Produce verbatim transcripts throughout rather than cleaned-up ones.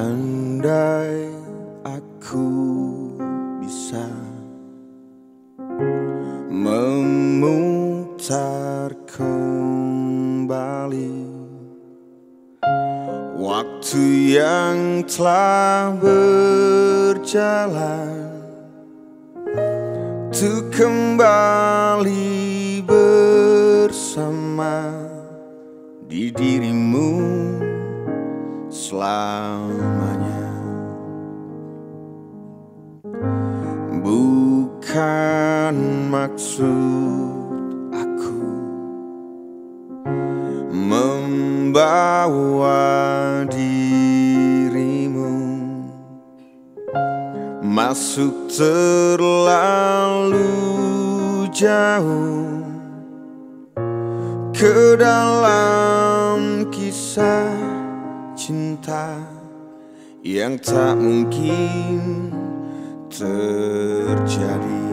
Andai aku bisa memutar kembali waktu yang telah berjalan, untuk kembali bersama di dirimu selamanya. Bukan maksud aku membawa dirimu masuk terlalu jauh ke dalam kisah cinta yang tak mungkin terjadi.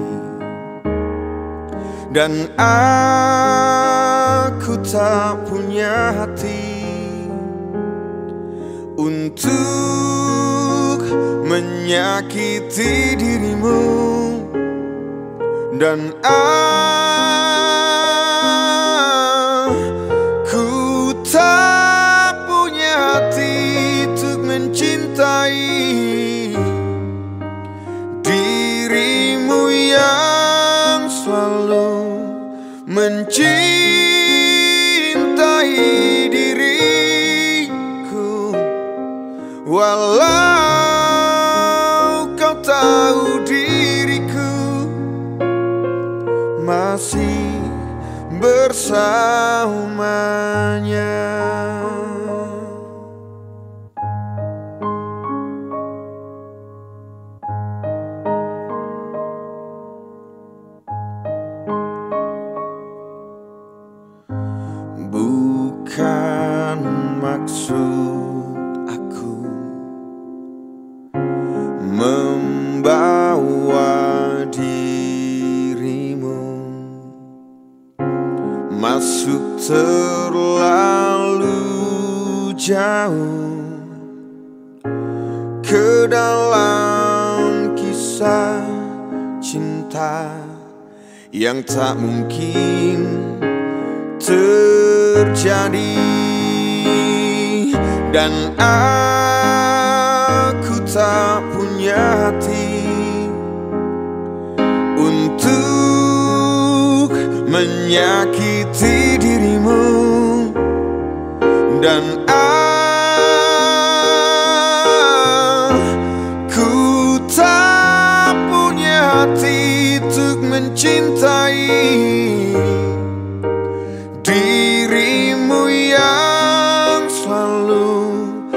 Dan aku tak punya hati untuk menyakiti dirimu, dan aku tak punya hati untuk mencintai dirimu yang selalu mencintai diriku. Walau kau tahu diriku masih bersamanya. Bukan maksud aku membawa dirimu masuk terlalu jauh ke dalam kisah cinta yang tak mungkin terjadi. Dan aku tak punya hati untuk menyakiti dirimu, dan aku tak punya hati untuk mencintai dirimu yang selalu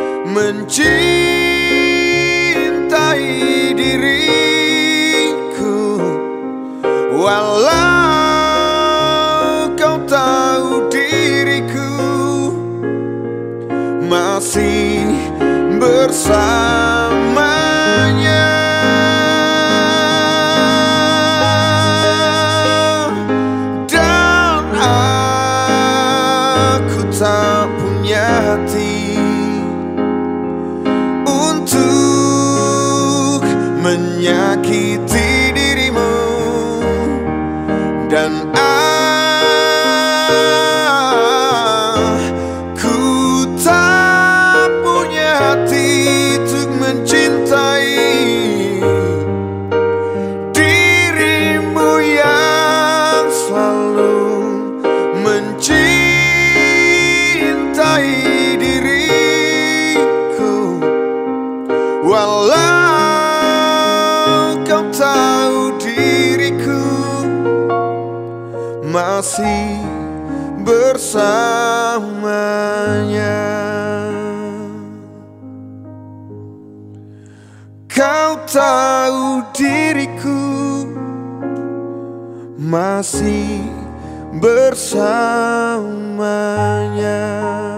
mencintai diriku. Walau kau tahu diriku masih bersamanya. Dan aku tak punya hati untuk menyakiti dirimu, dan aku tak punya hati untuk mencintai dirimu yang selalu mencintai diriku. Walau kau tahu diriku masih bersamanya. Kau tahu diriku masih bersamanya.